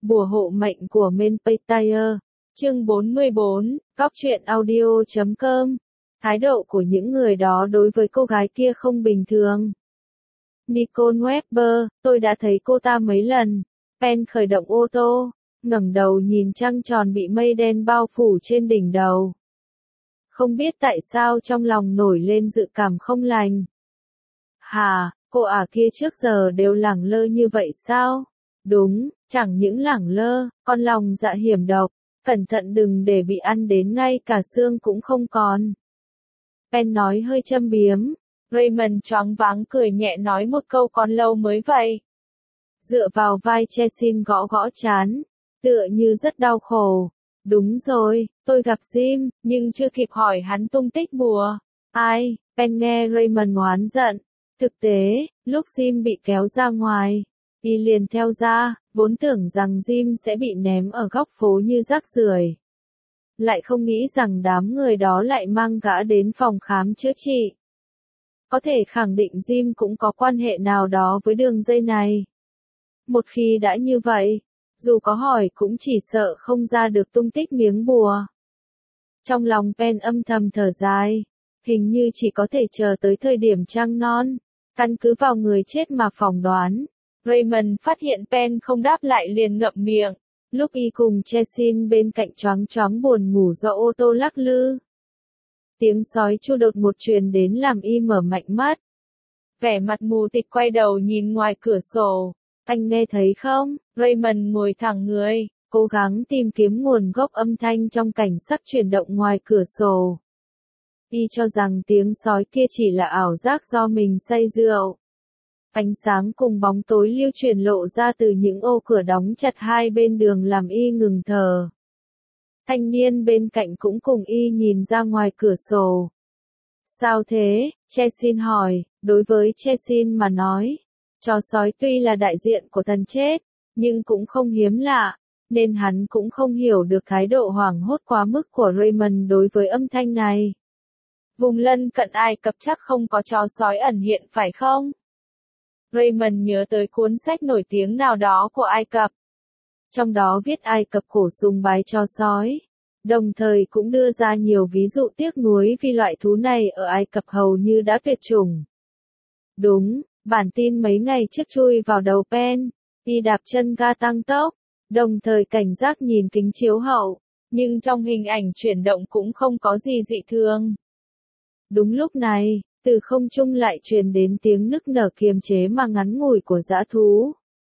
Bùa hộ mệnh của Menpetire. Chương 44, cóc-truyện-audio.com. Thái độ của những người đó đối với cô gái kia không bình thường. Nicole Webber, tôi đã thấy cô ta mấy lần. Pen khởi động ô tô, ngẩng đầu nhìn trăng tròn bị mây đen bao phủ trên đỉnh đầu. Không biết tại sao trong lòng nổi lên dự cảm không lành. Hà, cô kia trước giờ đều lẳng lơ như vậy sao? Đúng, chẳng những lẳng lơ, con lòng dạ hiểm độc, cẩn thận đừng để bị ăn đến ngay cả xương cũng không còn. Pen nói hơi châm biếm. Raymond choáng váng cười nhẹ nói một câu còn lâu mới vậy. Dựa vào vai Chesin gõ gõ trán, tựa như rất đau khổ. Đúng rồi, tôi gặp Jim, nhưng chưa kịp hỏi hắn tung tích bùa. Ai? Pen nghe Raymond oán giận. Thực tế, lúc Jim bị kéo ra ngoài, y liền theo ra, vốn tưởng rằng Jim sẽ bị ném ở góc phố như rác rưởi. Lại không nghĩ rằng đám người đó lại mang gã đến phòng khám chữa trị. Có thể khẳng định Jim cũng có quan hệ nào đó với đường dây này. Một khi đã như vậy, dù có hỏi cũng chỉ sợ không ra được tung tích miếng bùa. Trong lòng Pen âm thầm thở dài, hình như chỉ có thể chờ tới thời điểm trăng non, căn cứ vào người chết mà phỏng đoán. Raymond phát hiện Pen không đáp lại liền ngậm miệng, lúc y cùng Chesin bên cạnh choáng choáng buồn ngủ do ô tô lắc lư. Tiếng sói chu đột một truyền đến làm y mở mạnh mắt. Vẻ mặt mù tịt quay đầu nhìn ngoài cửa sổ. Anh nghe thấy không? Raymond ngồi thẳng người, cố gắng tìm kiếm nguồn gốc âm thanh trong cảnh sắc chuyển động ngoài cửa sổ. Y cho rằng tiếng sói kia chỉ là ảo giác do mình say rượu. Ánh sáng cùng bóng tối lưu truyền lộ ra từ những ô cửa đóng chặt hai bên đường làm y ngừng thở. Thanh niên bên cạnh cũng cùng y nhìn ra ngoài cửa sổ. Sao thế? Chesin hỏi. Đối với Chesin mà nói, chó sói tuy là đại diện của thần chết, nhưng cũng không hiếm lạ, nên hắn cũng không hiểu được thái độ hoảng hốt quá mức của Raymond đối với âm thanh này. Vùng lân cận Ai Cập chắc không có chó sói ẩn hiện phải không? Raymond nhớ tới cuốn sách nổi tiếng nào đó của Ai Cập. Trong đó viết Ai Cập cổ sùng bái chó sói. Đồng thời cũng đưa ra nhiều ví dụ tiếc nuối vì loại thú này ở Ai Cập hầu như đã tuyệt chủng. Đúng, bản tin mấy ngày trước chui vào đầu Pen, y đạp chân ga tăng tốc, đồng thời cảnh giác nhìn kính chiếu hậu, nhưng trong hình ảnh chuyển động cũng không có gì dị thường. Đúng lúc này, từ không trung lại truyền đến tiếng nức nở kiềm chế mà ngắn ngủi của dã thú.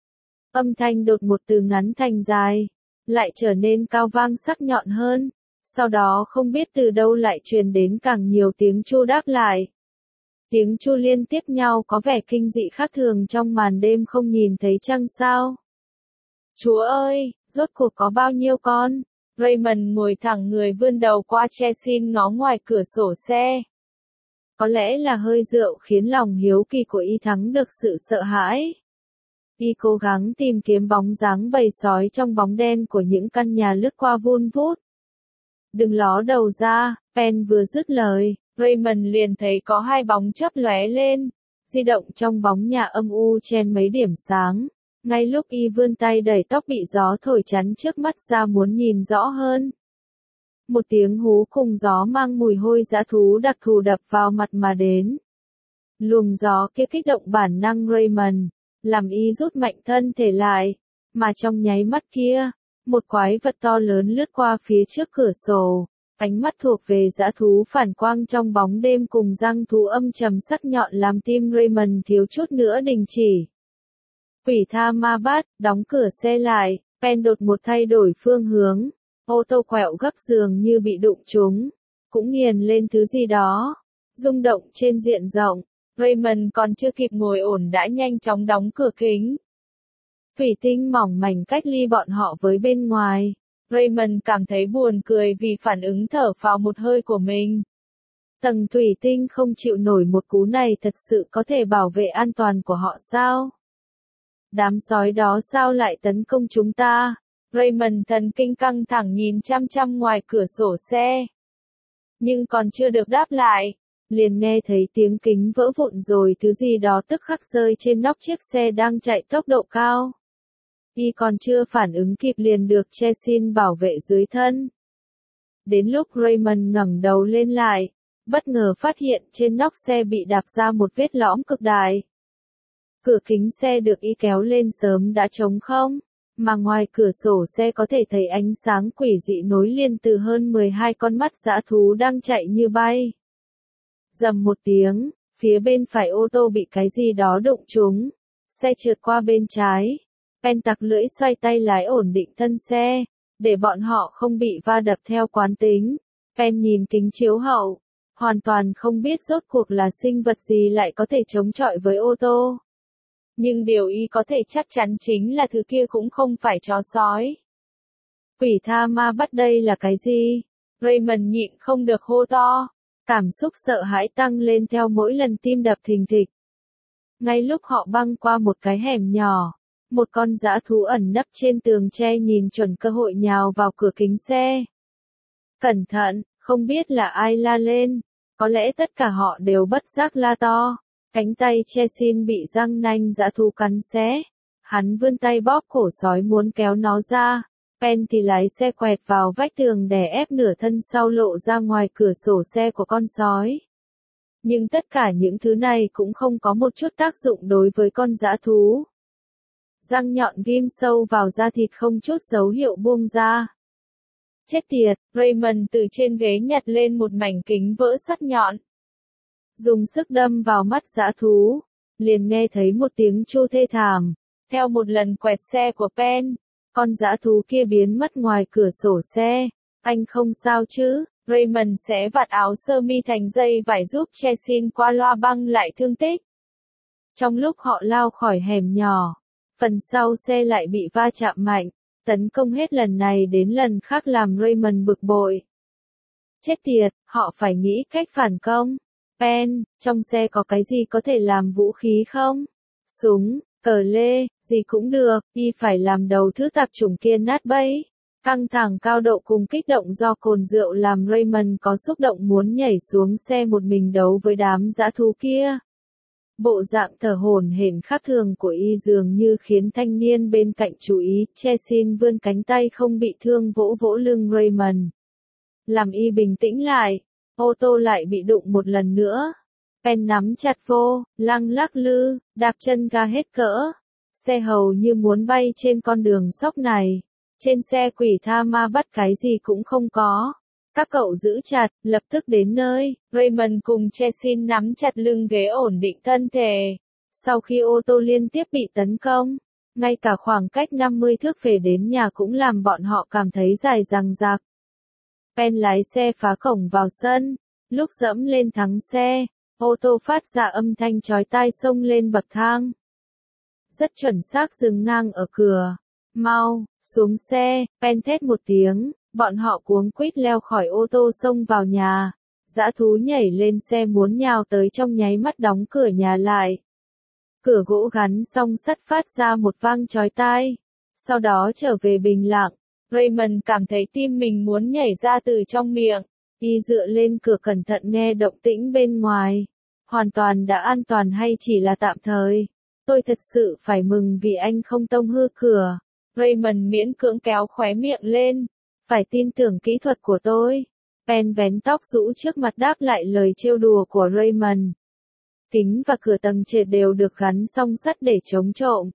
Âm thanh đột một từ ngắn thành dài, lại trở nên cao vang sắc nhọn hơn, sau đó không biết từ đâu lại truyền đến càng nhiều tiếng chu đáp lại. Tiếng chu liên tiếp nhau có vẻ kinh dị khác thường trong màn đêm không nhìn thấy trăng sao. Chúa ơi, rốt cuộc có bao nhiêu con? Raymond ngồi thẳng người vươn đầu qua Chesin ngó ngoài cửa sổ xe. Có lẽ là hơi rượu khiến lòng hiếu kỳ của y thắng được sự sợ hãi. Y cố gắng tìm kiếm bóng dáng bầy sói trong bóng đen của những căn nhà lướt qua vun vút. Đừng ló đầu ra, Pen vừa dứt lời, Raymond liền thấy có hai bóng chớp lóe lên, di động trong bóng nhà âm u chen mấy điểm sáng. Ngay lúc y vươn tay đẩy tóc bị gió thổi chắn trước mắt ra muốn nhìn rõ hơn. Một tiếng hú cùng gió mang mùi hôi dã thú đặc thù đập vào mặt mà đến. Luồng gió kia kích động bản năng Raymond, làm y rút mạnh thân thể lại, mà trong nháy mắt kia, một quái vật to lớn lướt qua phía trước cửa sổ, ánh mắt thuộc về dã thú phản quang trong bóng đêm cùng răng thú âm trầm sắc nhọn làm tim Raymond thiếu chút nữa đình chỉ. Quỷ tha ma bát, đóng cửa xe lại, Pen đột một thay đổi phương hướng, ô tô quẹo gấp dường như bị đụng trúng, cũng nghiền lên thứ gì đó, rung động trên diện rộng. Raymond còn chưa kịp ngồi ổn đã nhanh chóng đóng cửa kính. Thủy tinh mỏng mảnh cách ly bọn họ với bên ngoài. Raymond cảm thấy buồn cười vì phản ứng thở phào một hơi của mình. Tầng thủy tinh không chịu nổi một cú này thật sự có thể bảo vệ an toàn của họ sao? Đám sói đó sao lại tấn công chúng ta? Raymond thần kinh căng thẳng nhìn chăm chăm ngoài cửa sổ xe. Nhưng còn chưa được đáp lại, liền nghe thấy tiếng kính vỡ vụn rồi thứ gì đó tức khắc rơi trên nóc chiếc xe đang chạy tốc độ cao. Y còn chưa phản ứng kịp liền được Chesin bảo vệ dưới thân. Đến lúc Raymond ngẩng đầu lên lại, bất ngờ phát hiện trên nóc xe bị đạp ra một vết lõm cực đại. Cửa kính xe được Y kéo lên sớm đã trống không, mà ngoài cửa sổ xe có thể thấy ánh sáng quỷ dị nối liền từ hơn 12 con mắt dã thú đang chạy như bay. Rầm một tiếng, phía bên phải ô tô bị cái gì đó đụng trúng, xe trượt qua bên trái. Pen tặc lưỡi xoay tay lái ổn định thân xe, để bọn họ không bị va đập theo quán tính. Pen nhìn kính chiếu hậu, hoàn toàn không biết rốt cuộc là sinh vật gì lại có thể chống chọi với ô tô. Nhưng điều Y có thể chắc chắn chính là thứ kia cũng không phải chó sói. Quỷ tha ma bắt đây là cái gì? Raymond nhịn không được hô to. Cảm xúc sợ hãi tăng lên theo mỗi lần tim đập thình thịch. Ngay lúc họ băng qua một cái hẻm nhỏ, một con dã thú ẩn nấp trên tường tre nhìn chuẩn cơ hội nhào vào cửa kính xe. Cẩn thận, không biết là ai la lên, có lẽ tất cả họ đều bất giác la to. Cánh tay Chesin bị răng nanh dã thú cắn xé. Hắn vươn tay bóp cổ sói muốn kéo nó ra. Pen thì lái xe quẹt vào vách tường đè ép nửa thân sau lộ ra ngoài cửa sổ xe của con sói. Nhưng tất cả những thứ này cũng không có một chút tác dụng đối với con dã thú. Răng nhọn ghim sâu vào da thịt không chút dấu hiệu buông ra. Chết tiệt, Raymond từ trên ghế nhặt lên một mảnh kính vỡ sắt nhọn. Dùng sức đâm vào mắt dã thú, liền nghe thấy một tiếng chu thê thảm. Theo một lần quẹt xe của Pen, con dã thú kia biến mất ngoài cửa sổ xe. Anh không sao chứ? Raymond xé vạt áo sơ mi thành dây vải giúp Chesin qua loa băng lại thương tích. Trong lúc họ lao khỏi hẻm nhỏ, phần sau xe lại bị va chạm mạnh, tấn công hết lần này đến lần khác làm Raymond bực bội. Chết tiệt, họ phải nghĩ cách phản công. Pen, trong xe có cái gì có thể làm vũ khí không? Súng, cờ lê, gì cũng được, Y phải làm đầu thứ tạp chủng kia nát bấy. Căng thẳng cao độ cùng kích động do cồn rượu làm Raymond có xúc động muốn nhảy xuống xe một mình đấu với đám dã thú kia. Bộ dạng thở hổn hển khác thường của Y dường như khiến thanh niên bên cạnh chú ý. Chesin vươn cánh tay không bị thương vỗ vỗ lưng Raymond. Làm Y bình tĩnh lại, ô tô lại bị đụng một lần nữa. Pen nắm chặt vô, lăng lắc lư, đạp chân ga hết cỡ. Xe hầu như muốn bay trên con đường sóc này. Trên xe quỷ tha ma bắt cái gì cũng không có. Các cậu giữ chặt, lập tức đến nơi. Raymond cùng Chesin nắm chặt lưng ghế ổn định thân thể. Sau khi ô tô liên tiếp bị tấn công, ngay cả khoảng cách 50 thước về đến nhà cũng làm bọn họ cảm thấy dài dằng dặc. Pen lái xe phá cổng vào sân. Lúc dẫm lên thắng xe, ô tô phát ra âm thanh chói tai xông lên bậc thang. Rất chuẩn xác dừng ngang ở cửa. Mau, xuống xe, Pen thét một tiếng, bọn họ cuống quýt leo khỏi ô tô xông vào nhà. Dã thú nhảy lên xe muốn nhào tới trong nháy mắt đóng cửa nhà lại. Cửa gỗ gắn song sắt phát ra một vang chói tai. Sau đó trở về bình lặng. Raymond cảm thấy tim mình muốn nhảy ra từ trong miệng. Y dựa lên cửa cẩn thận nghe động tĩnh bên ngoài. Hoàn toàn đã an toàn hay chỉ là tạm thời? Tôi thật sự phải mừng vì anh không tông hư cửa. Raymond miễn cưỡng kéo khóe miệng lên. Phải tin tưởng kỹ thuật của tôi. Pen vén tóc rũ trước mặt đáp lại lời trêu đùa của Raymond. Kính và cửa tầng trệt đều được gắn song sắt để chống trộm.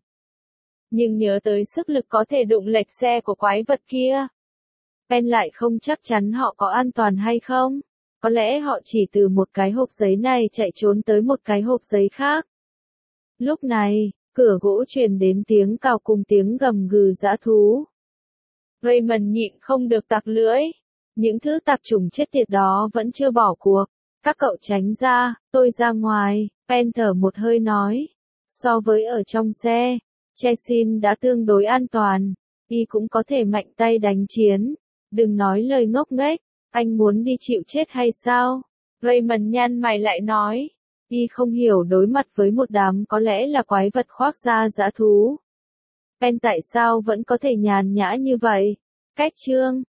Nhưng nhớ tới sức lực có thể đụng lệch xe của quái vật kia. Pen lại không chắc chắn họ có an toàn hay không. Có lẽ họ chỉ từ một cái hộp giấy này chạy trốn tới một cái hộp giấy khác. Lúc này, cửa gỗ truyền đến tiếng cào cùng tiếng gầm gừ dã thú. Raymond nhịn không được tặc lưỡi. Những thứ tạp chủng chết tiệt đó vẫn chưa bỏ cuộc. Các cậu tránh ra, tôi ra ngoài. Pen thở một hơi nói. So với ở trong xe, Chesin đã tương đối an toàn. Y cũng có thể mạnh tay đánh chiến. Đừng nói lời ngốc nghếch. Anh muốn đi chịu chết hay sao? Raymond nhăn mày lại nói. Y không hiểu đối mặt với một đám có lẽ là quái vật khoác da dã thú. Pen tại sao vẫn có thể nhàn nhã như vậy? Cách chương